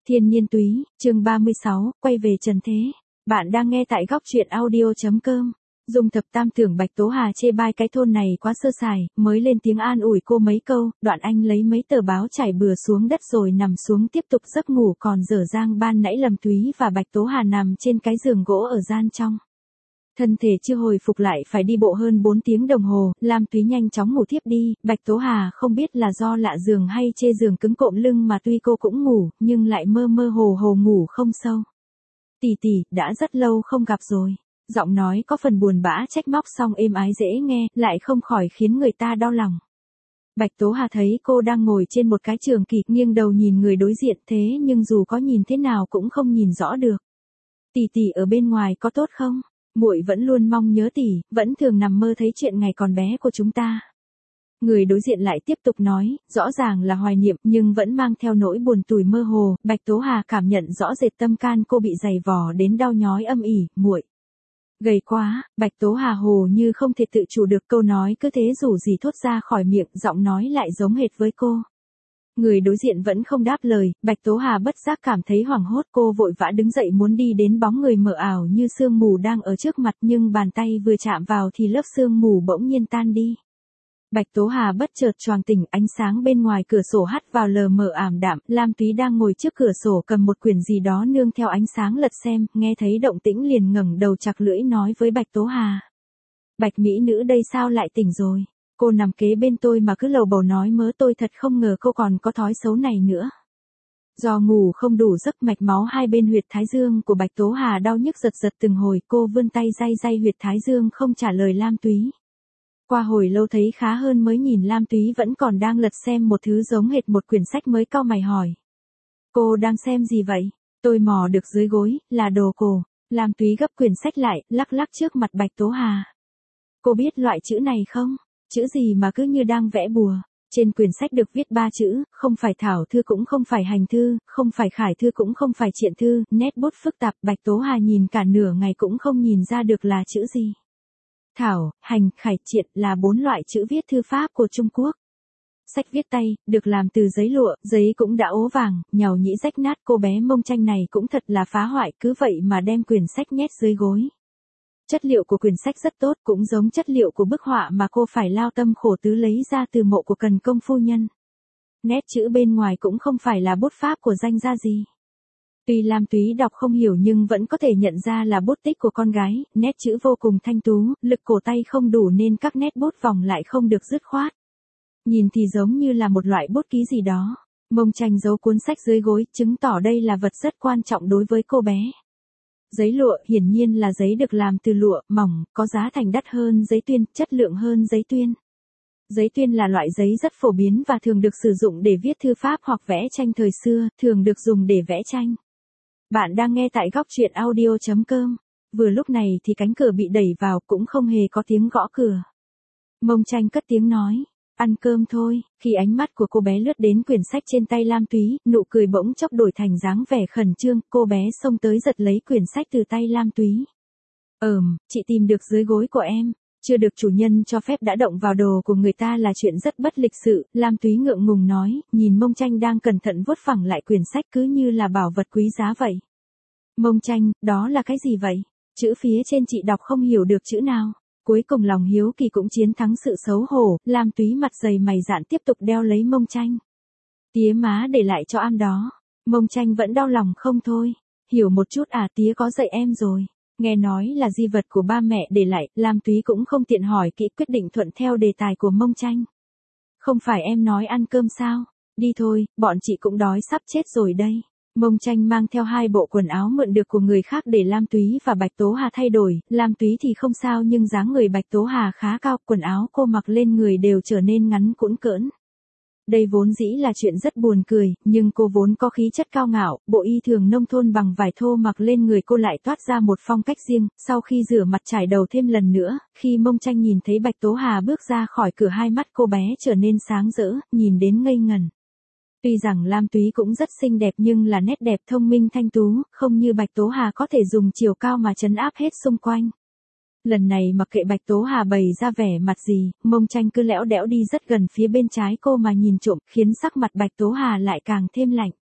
Thiên Niên Túy, chương 36, quay về trần thế. Bạn đang nghe tại góc truyện audio.com. Dung Thập Tam tưởng Bạch Tố Hà chê bai cái thôn này quá sơ sài, mới lên tiếng an ủi cô mấy câu, Đoạn Anh lấy mấy tờ báo trải bừa xuống đất rồi nằm xuống tiếp tục giấc ngủ, còn dở dang ban nãy Lâm Túy và Bạch Tố Hà nằm trên cái giường gỗ ở gian trong. Thân thể chưa hồi phục lại phải đi bộ hơn 4 tiếng đồng hồ, Lam Túy nhanh chóng ngủ thiếp đi, Bạch Tố Hà không biết là do lạ giường hay chê giường cứng cộm lưng mà tuy cô cũng ngủ, nhưng lại mơ mơ hồ hồ ngủ không sâu. Tỷ tỷ, đã rất lâu không gặp rồi. Giọng nói có phần buồn bã trách móc xong êm ái dễ nghe, lại không khỏi khiến người ta đau lòng. Bạch Tố Hà thấy cô đang ngồi trên một cái trường kỷ, nghiêng đầu nhìn người đối diện thế nhưng dù có nhìn thế nào cũng không nhìn rõ được. Tỷ tỷ ở bên ngoài có tốt không? Muội vẫn luôn mong nhớ tỷ, vẫn thường nằm mơ thấy chuyện ngày còn bé của chúng ta. Người đối diện lại tiếp tục nói, rõ ràng là hoài niệm nhưng vẫn mang theo nỗi buồn tủi mơ hồ. Bạch Tố Hà cảm nhận rõ rệt tâm can cô bị dày vò đến đau nhói âm ỉ. Muội gầy quá. Bạch Tố Hà hồ như không thể tự chủ được, câu nói cứ thế rủ gì thốt ra khỏi miệng, giọng nói lại giống hệt với cô. Người đối diện vẫn không đáp lời, Bạch Tố Hà bất giác cảm thấy hoảng hốt, cô vội vã đứng dậy muốn đi đến bóng người mờ ảo như sương mù đang ở trước mặt, nhưng bàn tay vừa chạm vào thì lớp sương mù bỗng nhiên tan đi. Bạch Tố Hà bất chợt choàng tỉnh, ánh sáng bên ngoài cửa sổ hắt vào lờ mờ ảm đạm, Lam Túy đang ngồi trước cửa sổ cầm một quyển gì đó nương theo ánh sáng lật xem, nghe thấy động tĩnh liền ngẩng đầu chặt lưỡi nói với Bạch Tố Hà. Bạch mỹ nữ đây sao lại tỉnh rồi? Cô nằm kế bên tôi mà cứ lầu bầu nói mớ, tôi thật không ngờ cô còn có thói xấu này nữa. Do ngủ không đủ giấc, mạch máu hai bên huyệt thái dương của Bạch Tố Hà đau nhức giật giật từng hồi, cô vươn tay day day huyệt thái dương không trả lời Lam Túy. Qua hồi lâu thấy khá hơn mới nhìn Lam Túy vẫn còn đang lật xem một thứ giống hệt một quyển sách mới cau mày hỏi. Cô đang xem gì vậy? Tôi mò được dưới gối, là đồ cổ. Lam Túy gấp quyển sách lại, lắc lắc trước mặt Bạch Tố Hà. Cô biết loại chữ này không? Chữ gì mà cứ như đang vẽ bùa. Trên quyển sách được viết 3 chữ, không phải thảo thư cũng không phải hành thư, không phải khải thư cũng không phải triện thư, nét bút phức tạp. Bạch Tố Hà nhìn cả nửa ngày cũng không nhìn ra được là chữ gì. Thảo, hành, khải, triện là 4 loại chữ viết thư pháp của Trung Quốc. Sách viết tay, được làm từ giấy lụa, giấy cũng đã ố vàng, nhàu nhĩ rách nát. Cô bé Mông Tranh này cũng thật là phá hoại, cứ vậy mà đem quyển sách nhét dưới gối. Chất liệu của quyển sách rất tốt, cũng giống chất liệu của bức họa mà cô phải lao tâm khổ tứ lấy ra từ mộ của Cần Công phu nhân. Nét chữ bên ngoài cũng không phải là bút pháp của danh gia gì. Tuy Lam Túy đọc không hiểu nhưng vẫn có thể nhận ra là bút tích của con gái, nét chữ vô cùng thanh tú, lực cổ tay không đủ nên các nét bút vòng lại không được dứt khoát. Nhìn thì giống như là một loại bút ký gì đó. Mông Tranh giấu cuốn sách dưới gối, chứng tỏ đây là vật rất quan trọng đối với cô bé. Giấy lụa hiển nhiên là giấy được làm từ lụa mỏng, có giá thành đắt hơn giấy tuyên, chất lượng hơn giấy tuyên. Giấy tuyên là loại giấy rất phổ biến và thường được sử dụng để viết thư pháp hoặc vẽ tranh thời xưa, thường được dùng để vẽ tranh. Bạn đang nghe tại góc truyện audio.com. Vừa lúc này thì cánh cửa bị đẩy vào, cũng không hề có tiếng gõ cửa. Mông Tranh cất tiếng nói, ăn cơm thôi. Khi ánh mắt của cô bé lướt đến quyển sách trên tay Lam Túy, nụ cười bỗng chốc đổi thành dáng vẻ khẩn trương, cô bé xông tới giật lấy quyển sách từ tay Lam Túy. Chị tìm được dưới gối của em. Chưa được chủ nhân cho phép đã động vào đồ của người ta là chuyện rất bất lịch sự, Lam Túy ngượng ngùng nói, nhìn Mông Tranh đang cẩn thận vuốt phẳng lại quyển sách cứ như là bảo vật quý giá vậy. Mông Tranh, đó là cái gì vậy? Chữ phía trên chị đọc không hiểu được chữ nào. Cuối cùng lòng hiếu kỳ cũng chiến thắng sự xấu hổ, Lam Túy mặt dày mày dạn tiếp tục đeo lấy Mông Tranh. Tía má để lại cho am đó. Mông Tranh vẫn đau lòng không thôi. Hiểu một chút à, tía có dạy em rồi. Nghe nói là di vật của ba mẹ để lại, Lam Túy cũng không tiện hỏi kỹ, quyết định thuận theo đề tài của Mông Tranh. Không phải em nói ăn cơm sao? Đi thôi, bọn chị cũng đói sắp chết rồi đây. Mông Tranh mang theo 2 bộ quần áo mượn được của người khác để Lam Túy và Bạch Tố Hà thay đổi, Lam Túy thì không sao nhưng dáng người Bạch Tố Hà khá cao, quần áo cô mặc lên người đều trở nên ngắn cũn cỡn. Đây vốn dĩ là chuyện rất buồn cười, nhưng cô vốn có khí chất cao ngạo, bộ y thường nông thôn bằng vải thô mặc lên người cô lại toát ra một phong cách riêng. Sau khi rửa mặt trải đầu thêm lần nữa, khi Mông Tranh nhìn thấy Bạch Tố Hà bước ra khỏi cửa, hai mắt cô bé trở nên sáng rỡ, nhìn đến ngây ngẩn. Tuy rằng Lam Túy cũng rất xinh đẹp nhưng là nét đẹp thông minh thanh tú, không như Bạch Tố Hà có thể dùng chiều cao mà trấn áp hết xung quanh. Lần này mặc kệ Bạch Tố Hà bày ra vẻ mặt gì, Mông Tranh cứ lẽo đẽo đi rất gần phía bên trái cô mà nhìn trộm, khiến sắc mặt Bạch Tố Hà lại càng thêm lạnh.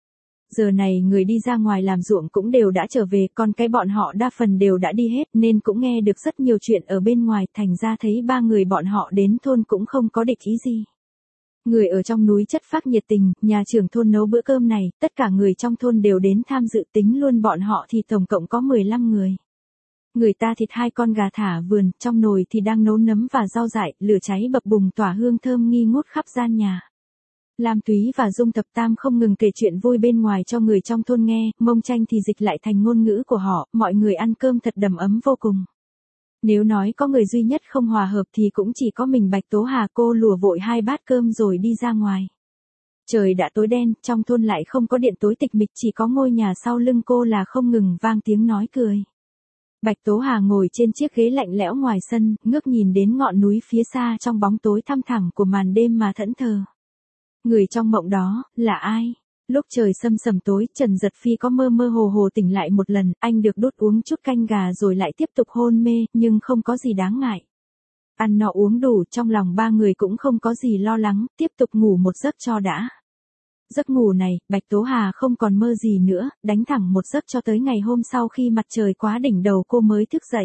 Giờ này người đi ra ngoài làm ruộng cũng đều đã trở về, con cái bọn họ đa phần đều đã đi hết nên cũng nghe được rất nhiều chuyện ở bên ngoài, thành ra thấy ba người bọn họ đến thôn cũng không có địch ý gì. Người ở trong núi chất phác nhiệt tình, nhà trưởng thôn nấu bữa cơm này, tất cả người trong thôn đều đến tham dự, tính luôn bọn họ thì tổng cộng có 15 người. Người ta thịt 2 con gà thả vườn, trong nồi thì đang nấu nấm và rau dại, lửa cháy bập bùng tỏa hương thơm nghi ngút khắp gian nhà. Lam Túy và Dung Thập Tam không ngừng kể chuyện vui bên ngoài cho người trong thôn nghe, Mông Tranh thì dịch lại thành ngôn ngữ của họ, mọi người ăn cơm thật đầm ấm vô cùng. Nếu nói có người duy nhất không hòa hợp thì cũng chỉ có mình Bạch Tố Hà, cô lùa vội 2 bát cơm rồi đi ra ngoài. Trời đã tối đen, trong thôn lại không có điện, tối tịch mịch, chỉ có ngôi nhà sau lưng cô là không ngừng vang tiếng nói cười. Bạch Tố Hà ngồi trên chiếc ghế lạnh lẽo ngoài sân, ngước nhìn đến ngọn núi phía xa trong bóng tối thăm thẳm của màn đêm mà thẫn thờ. Người trong mộng đó, là ai? Lúc trời sầm sầm tối, Trần Giật Phi có mơ mơ hồ hồ tỉnh lại một lần, anh được đút uống chút canh gà rồi lại tiếp tục hôn mê, nhưng không có gì đáng ngại. Ăn no uống đủ, trong lòng ba người cũng không có gì lo lắng, tiếp tục ngủ một giấc cho đã. Giấc ngủ này, Bạch Tố Hà không còn mơ gì nữa, đánh thẳng một giấc cho tới ngày hôm sau khi mặt trời quá đỉnh đầu cô mới thức dậy.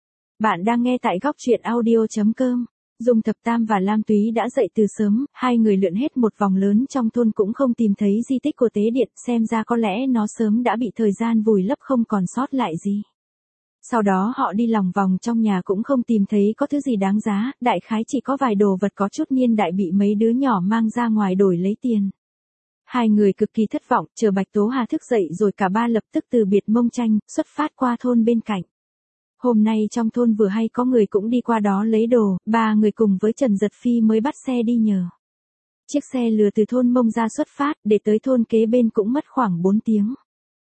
Bạn đang nghe tại góc truyện audio.com. Dung Thập Tam và Lam Túy đã dậy từ sớm, hai người lượn hết một vòng lớn trong thôn cũng không tìm thấy di tích của tế điện, xem ra có lẽ nó sớm đã bị thời gian vùi lấp không còn sót lại gì. Sau đó họ đi lòng vòng trong nhà cũng không tìm thấy có thứ gì đáng giá, đại khái chỉ có vài đồ vật có chút niên đại bị mấy đứa nhỏ mang ra ngoài đổi lấy tiền. Hai người cực kỳ thất vọng, chờ Bạch Tố Hà thức dậy rồi cả ba lập tức từ biệt Mông Tranh, xuất phát qua thôn bên cạnh. Hôm nay trong thôn vừa hay có người cũng đi qua đó lấy đồ, ba người cùng với Trần Giật Phi mới bắt xe đi nhờ. Chiếc xe lừa từ thôn Mông ra xuất phát, để tới thôn kế bên cũng mất khoảng 4 tiếng.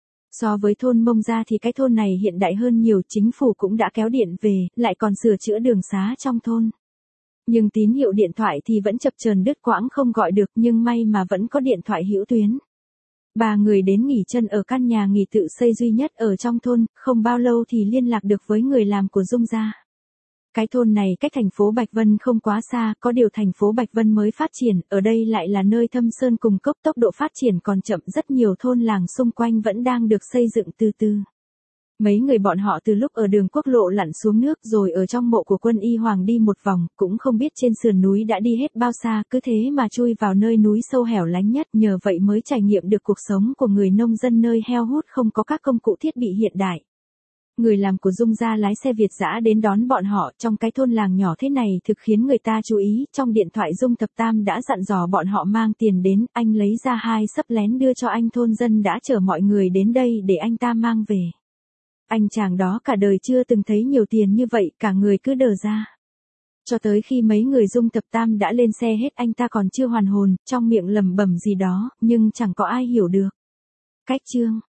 So với thôn Mông ra thì cái thôn này hiện đại hơn nhiều, chính phủ cũng đã kéo điện về, lại còn sửa chữa đường xá trong thôn. Nhưng tín hiệu điện thoại thì vẫn chập chờn đứt quãng không gọi được, nhưng may mà vẫn có điện thoại hữu tuyến. Ba người đến nghỉ chân ở căn nhà nghỉ tự xây duy nhất ở trong thôn, không bao lâu thì liên lạc được với người làm của Dung gia. Cái thôn này cách thành phố Bạch Vân không quá xa, có điều thành phố Bạch Vân mới phát triển, ở đây lại là nơi thâm sơn cùng cốc, tốc độ phát triển còn chậm, rất nhiều thôn làng xung quanh vẫn đang được xây dựng từ từ. Mấy người bọn họ từ lúc ở đường quốc lộ lặn xuống nước rồi ở trong mộ của quân y hoàng đi một vòng, cũng không biết trên sườn núi đã đi hết bao xa, cứ thế mà chui vào nơi núi sâu hẻo lánh nhất, nhờ vậy mới trải nghiệm được cuộc sống của người nông dân nơi heo hút không có các công cụ thiết bị hiện đại. Người làm của Dung gia lái xe Việt dã đến đón bọn họ, trong cái thôn làng nhỏ thế này thực khiến người ta chú ý, trong điện thoại Dung Thập Tam đã dặn dò bọn họ mang tiền đến, anh lấy ra 2 xấp lén đưa cho anh thôn dân đã chở mọi người đến đây để anh ta mang về. Anh chàng đó cả đời chưa từng thấy nhiều tiền như vậy, cả người cứ đờ ra. Cho tới khi mấy người Dung Thập Tam đã lên xe hết anh ta còn chưa hoàn hồn, trong miệng lẩm bẩm gì đó, nhưng chẳng có ai hiểu được. Cách chương